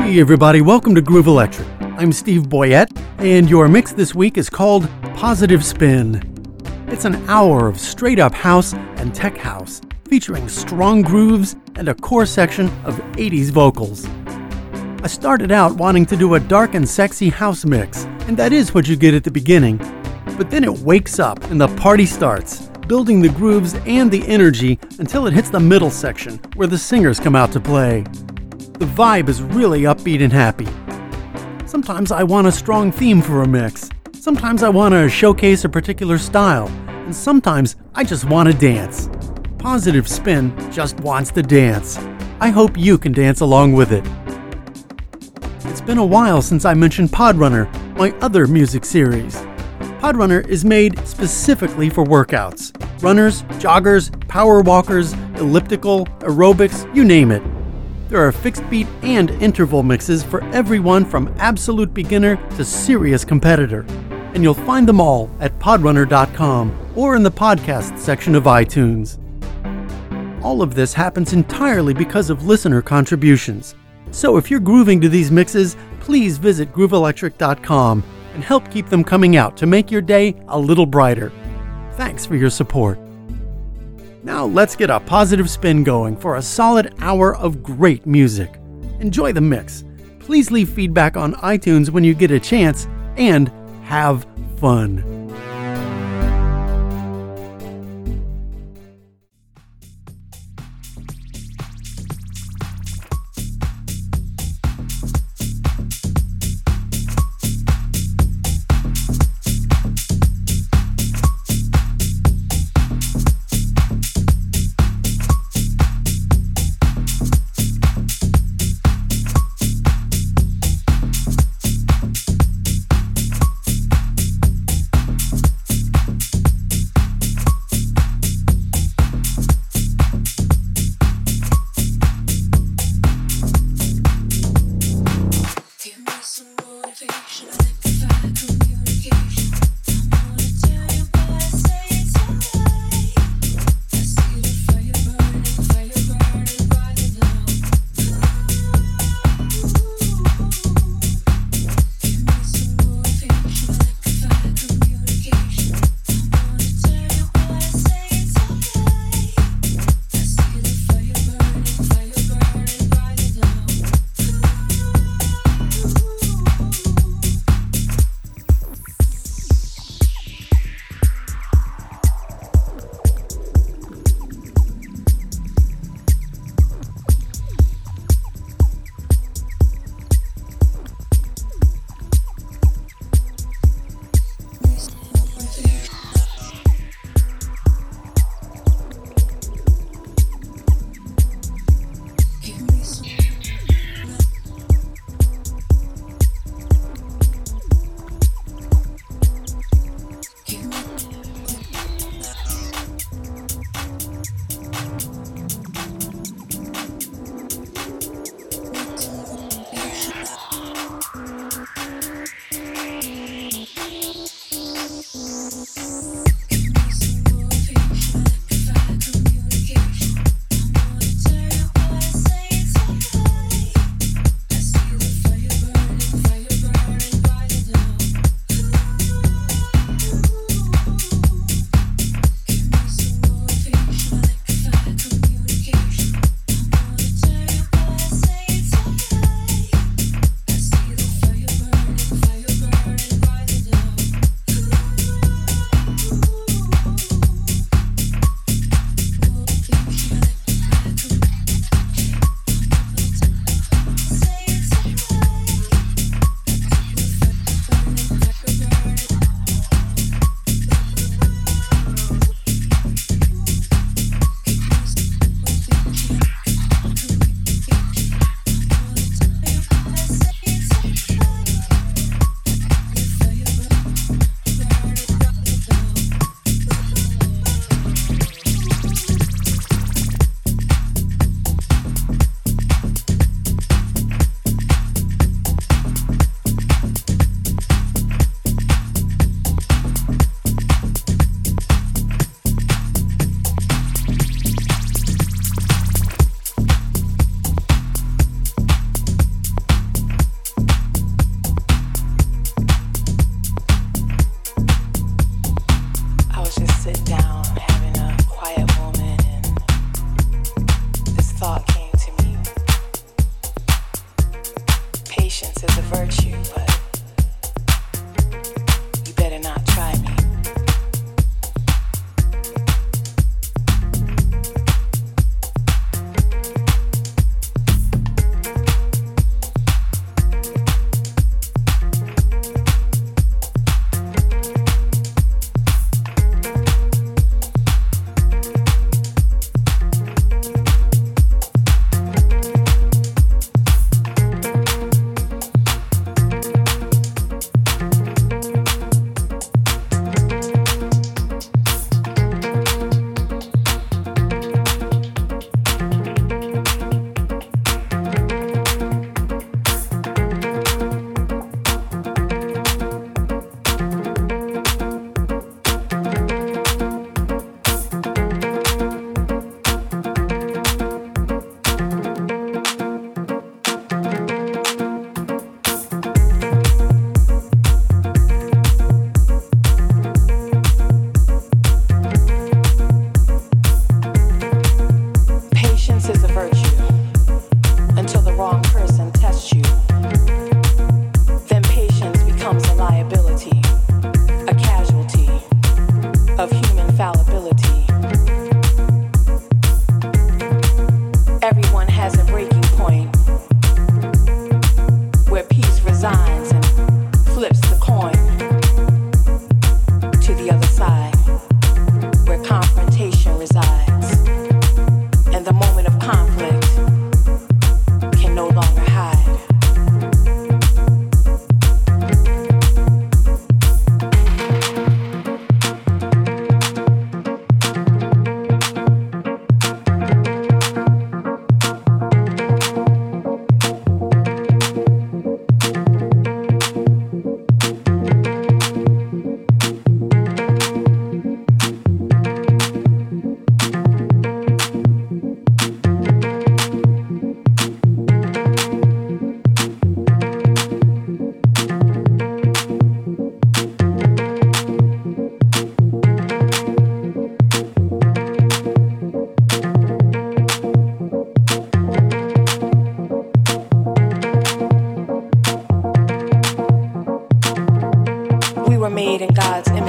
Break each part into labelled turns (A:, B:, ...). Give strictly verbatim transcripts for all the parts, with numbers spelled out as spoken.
A: Hey everybody, welcome to Groove Electric. I'm Steve Boyette, and your mix this week is called Positive Spin. It's an hour of straight-up house and tech house, featuring strong grooves and a core section of eighties vocals. I started out wanting to do a dark and sexy house mix, and that is what you get at the beginning. But then it wakes up and the party starts, building the grooves and the energy until it hits the middle section, where the singers come out to play. The vibe is really upbeat and happy. Sometimes I want a strong theme for a mix. Sometimes I want to showcase a particular style. And sometimes I just want to dance. Positive Spin just wants to dance. I hope you can dance along with it. It's been a while since I mentioned Podrunner, my other music series. Podrunner is made specifically for workouts. Runners, joggers, power walkers, elliptical, aerobics, you name it. There are fixed beat and interval mixes for everyone from absolute beginner to serious competitor. And you'll find them all at podrunner dot com or in the podcast section of iTunes. All of this happens entirely because of listener contributions. So if you're grooving to these mixes, please visit groove electric dot com and help keep them coming out to make your day a little brighter. Thanks for your support. Now let's get a positive spin going for a solid hour of great music. Enjoy the mix. Please leave feedback on iTunes when you get a chance, and have fun.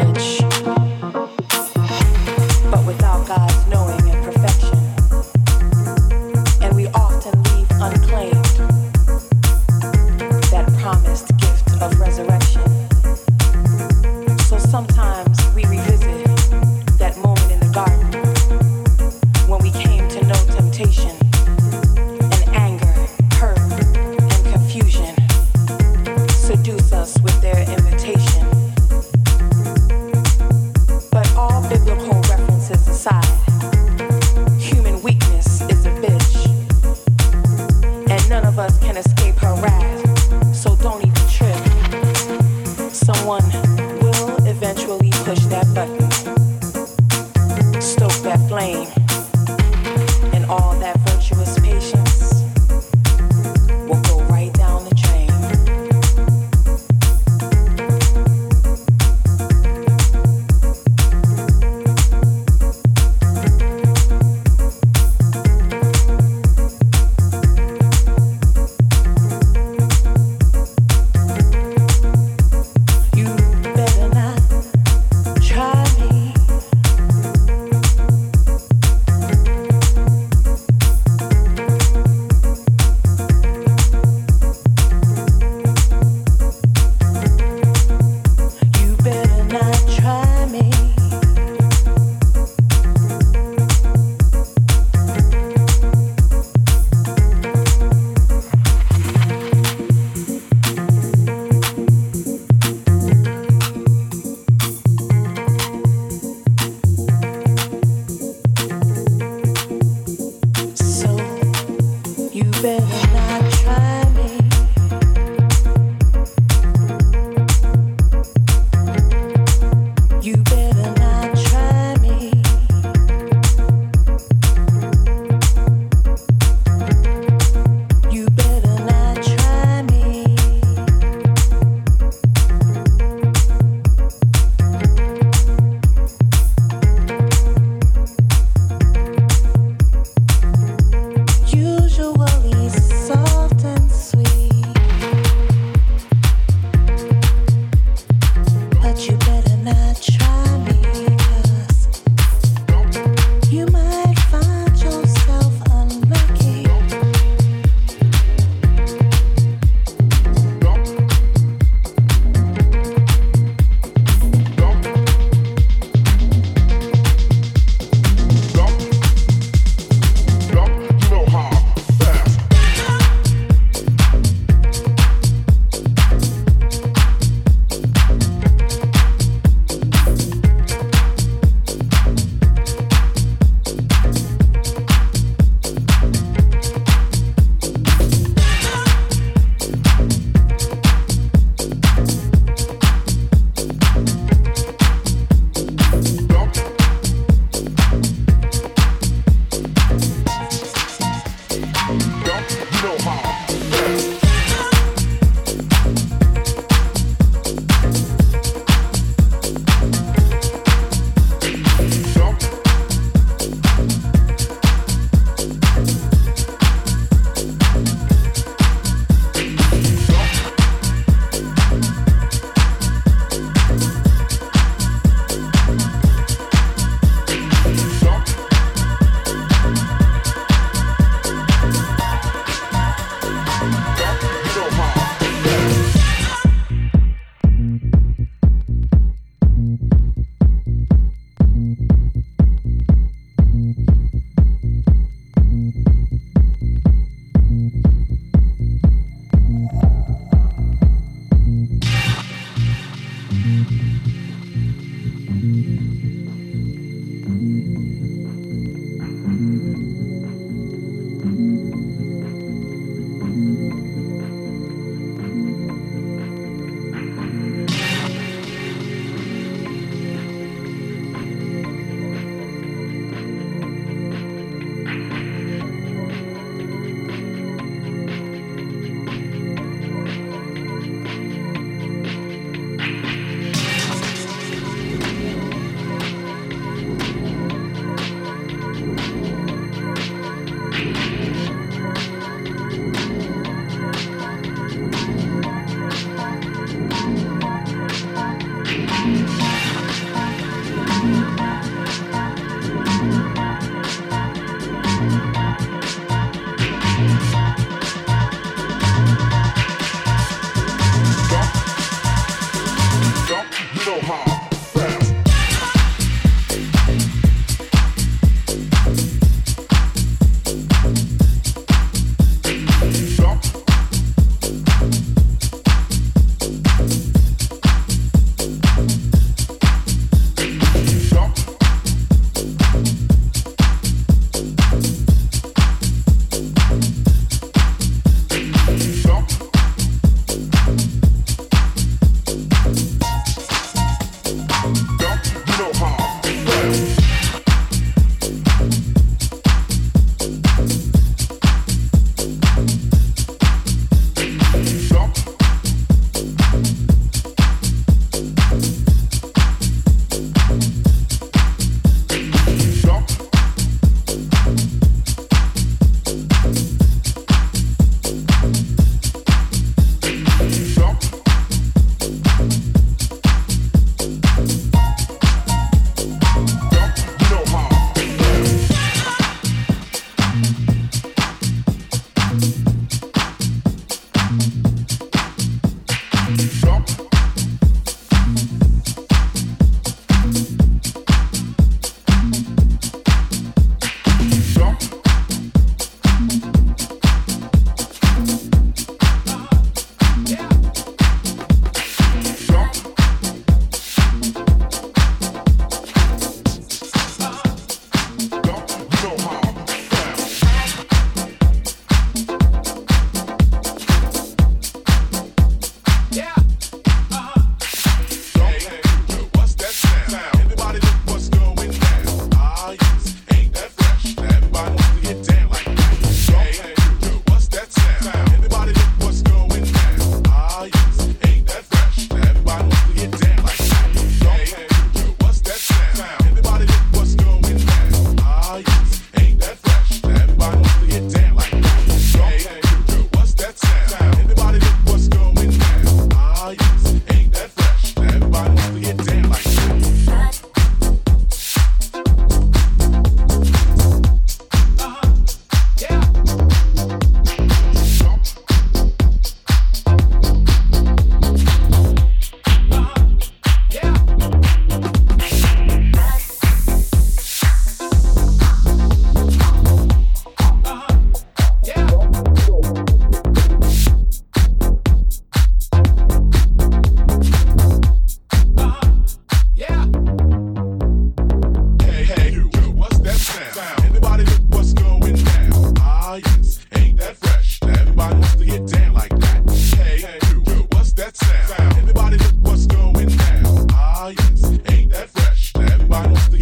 B: knowledge, but without God's knowing and perfection. And we often leave unclaimed that promised gift of resurrection. So sometimes we revisit that moment in the garden when we came to know temptation and anger, hurt, and confusion seduce us with their invitation. But all biblical references aside, human weakness is a bitch, and none of us can escape her wrath, so don't even trip. Someone will eventually push that button, stoke that flame, and all that virtuous patience will go right down the drain.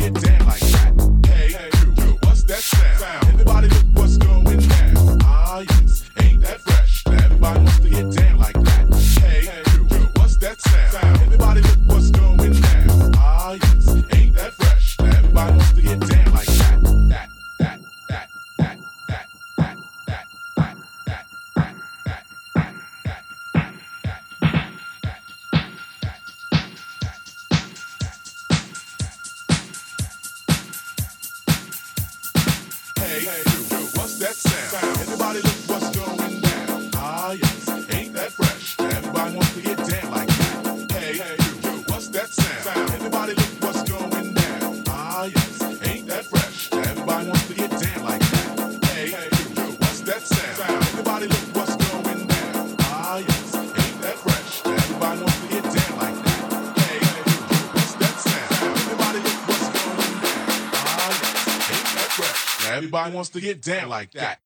C: get down like that. Hey, hey, you, what's that sound? Everybody look what's going down. Ah, yes, ain't that fresh? Now everybody wants to get down like that. Hey, hey, you, what's that sound? Everybody look what's going down. Ah, yes, ain't that fresh? Now everybody wants to get down like that. That, that, that, that, that, that, that, that, that, that, that, that, that, that, that, Hey, hey, you, what's that sound? Everybody look what's going down. Ah, yes, ain't that fresh? Everybody wants to get down like that. Hey, hey, you, what's that sound? Everybody look what's going down. Ah, yes, ain't that fresh? Everybody wants to get down like that. Hey, hey, you, what's that sound? Everybody look what's going down. Ah, yes, ain't that fresh? Everybody wants to get down like that. Hey, hey, you, what's that sound? Everybody look what's going down. Ah, yes, ain't that fresh? Now everybody wants to get down like that.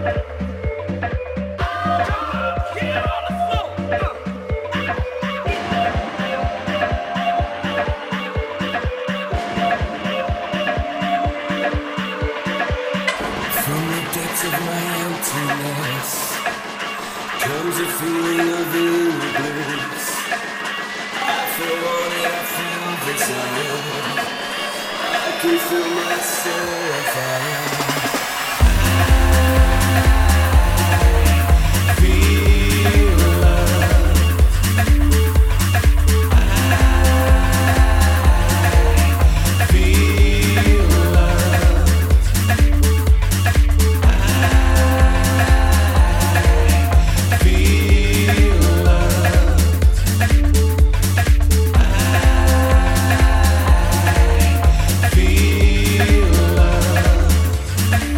D: Comes a feeling of inner bliss. I feel wanted, I feel desire. I can feel my soul on fire. I feel love. I feel love. Feel love.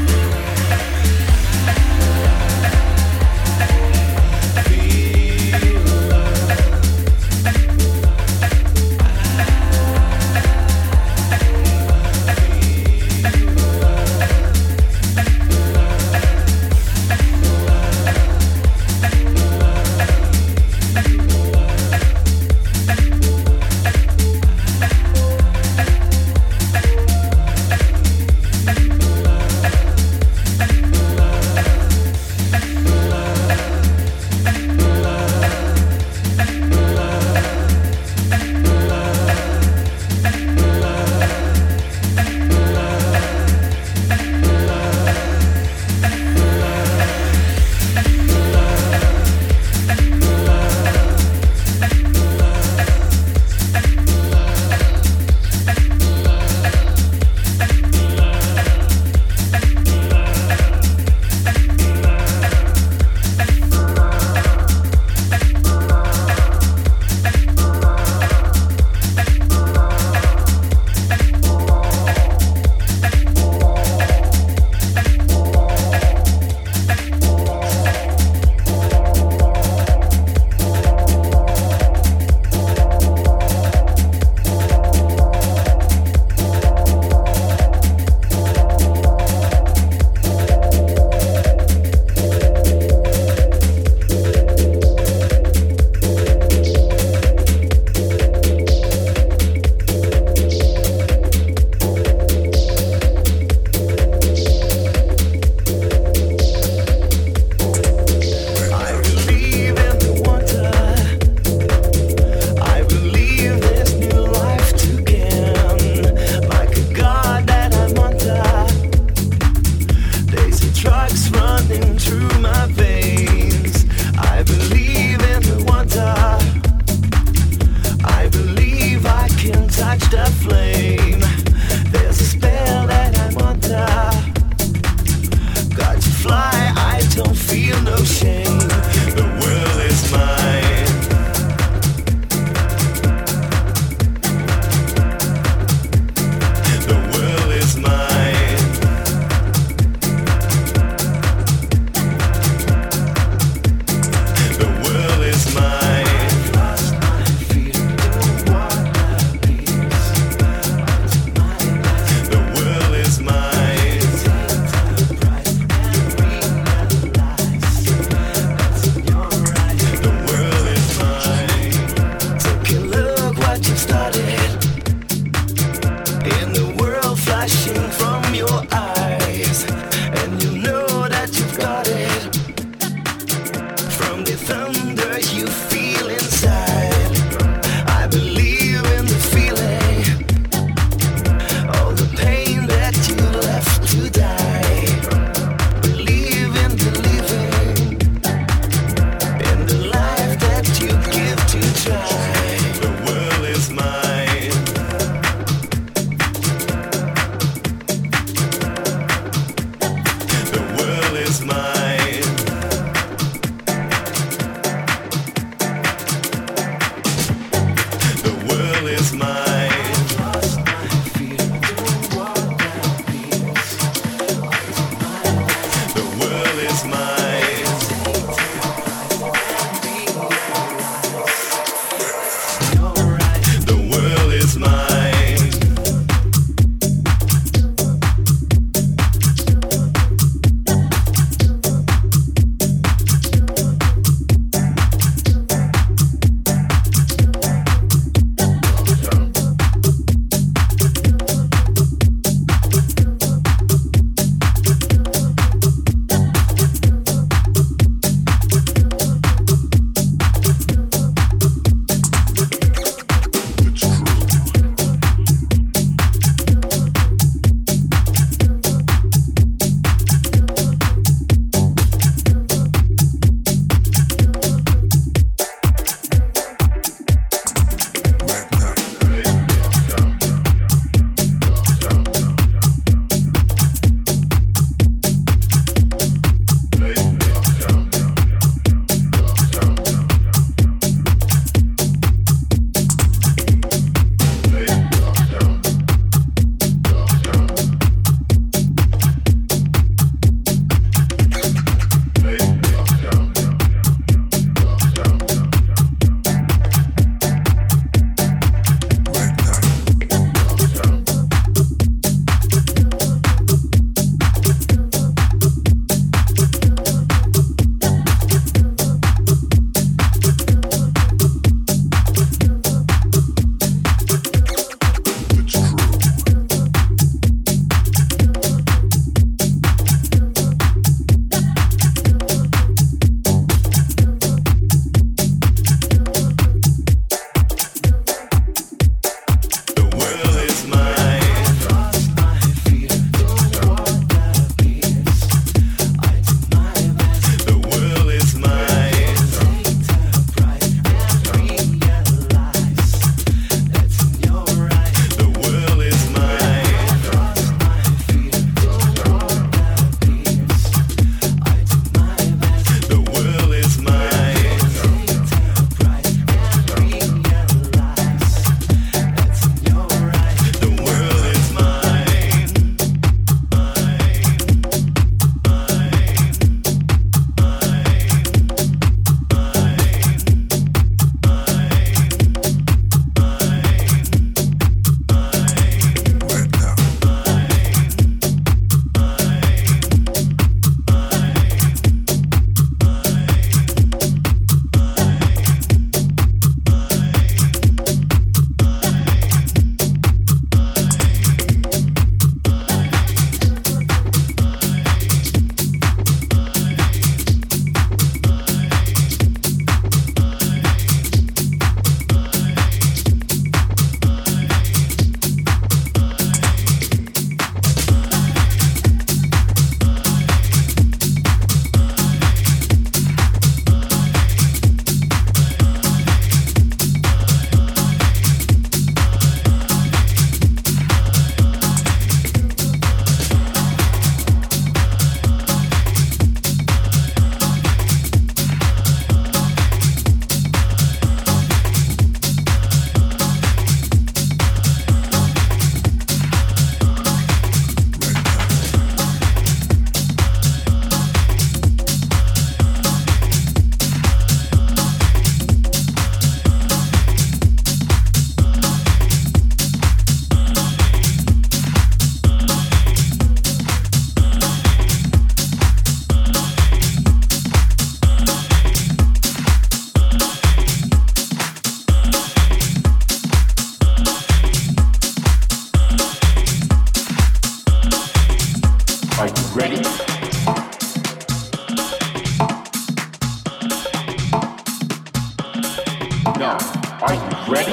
E: Now, are you ready?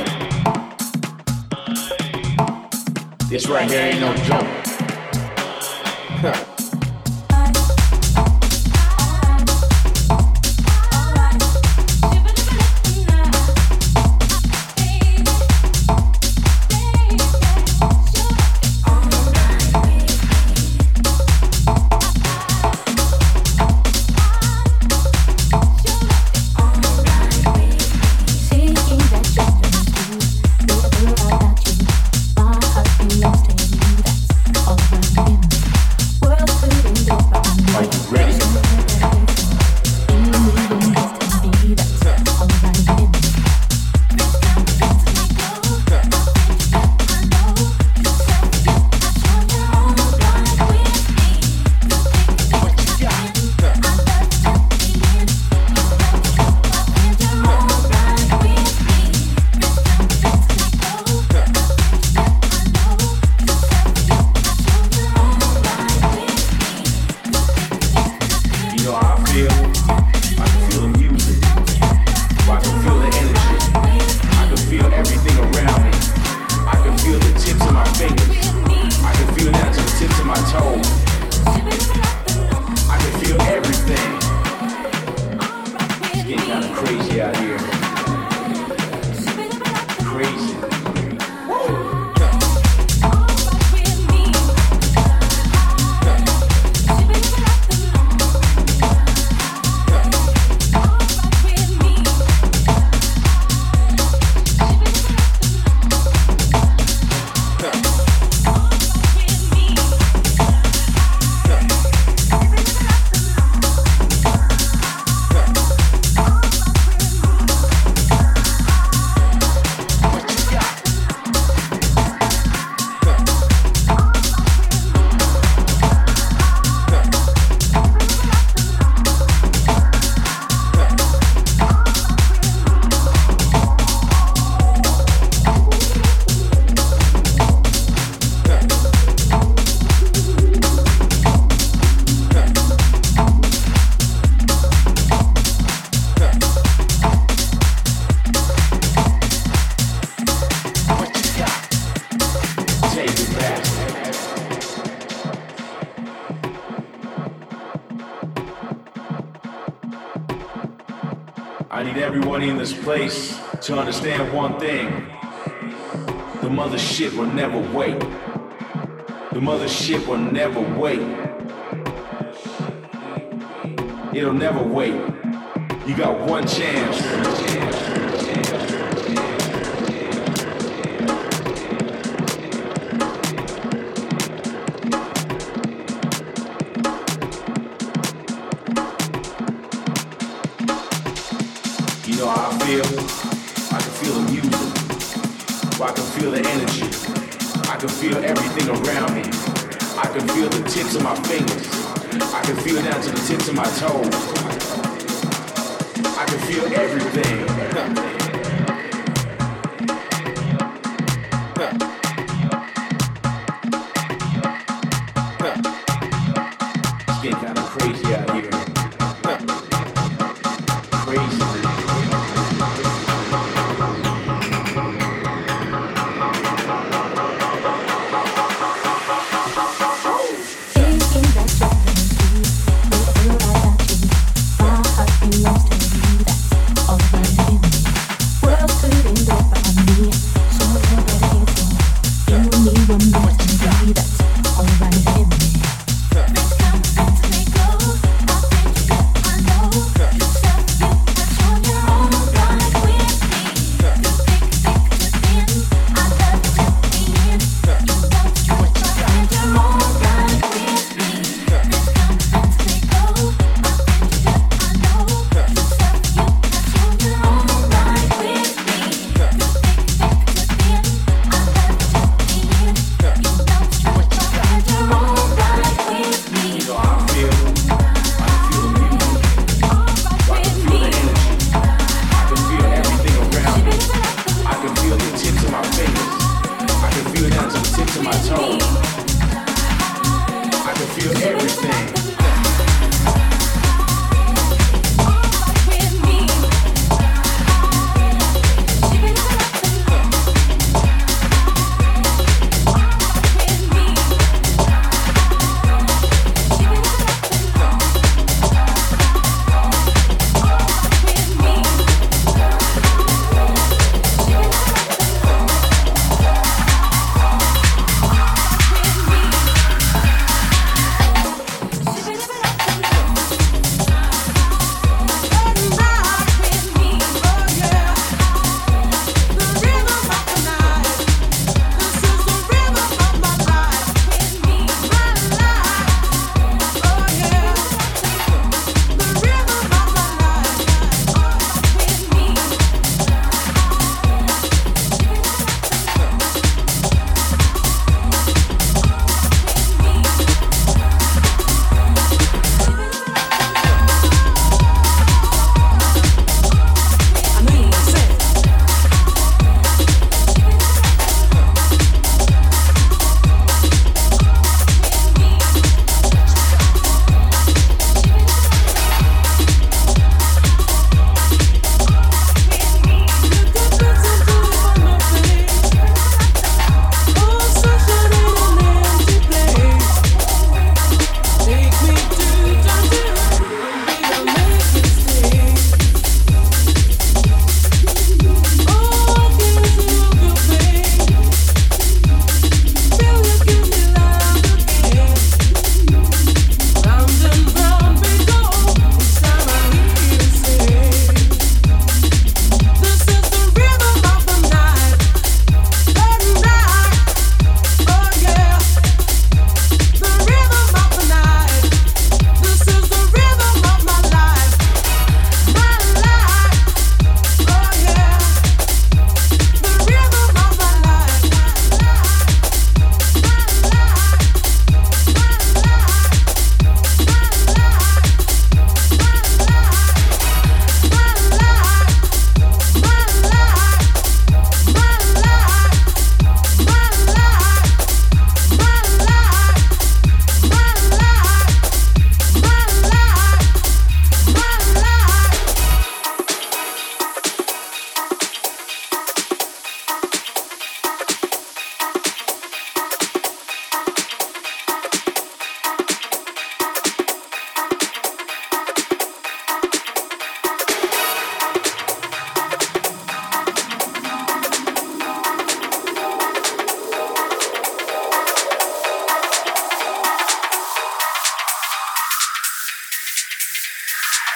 E: This right here ain't no joke. Huh. I need everybody in this place to understand one thing. The mothership will never wait. The mothership will never wait. It'll never wait. You got one chance. You know how I feel? I can feel the music. I can feel the energy. I can feel everything around me. I can feel the tips of my fingers. I can feel down to the tips of my toes. I can feel everything. It's getting kind of crazy out here. Crazy.
F: Lost in you, that's all that I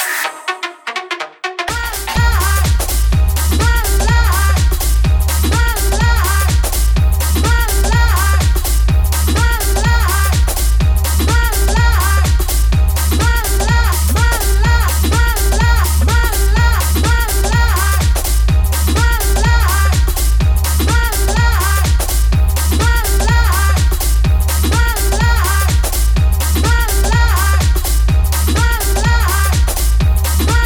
F: Bye.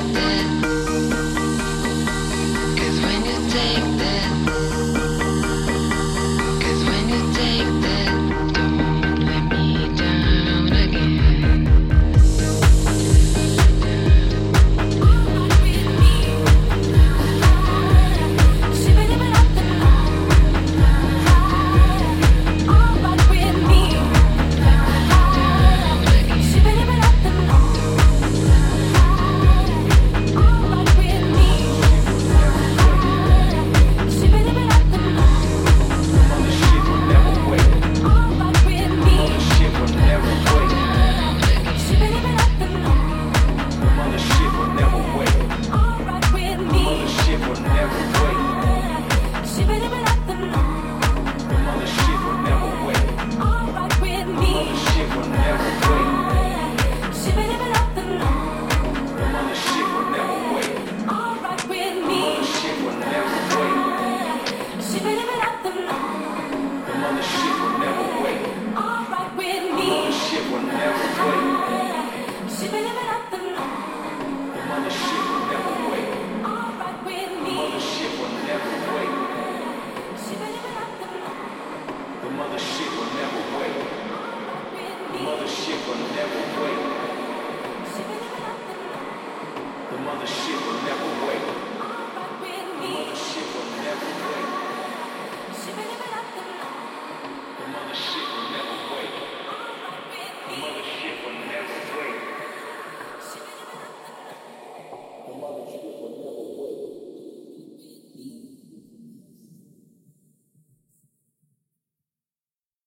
F: Thank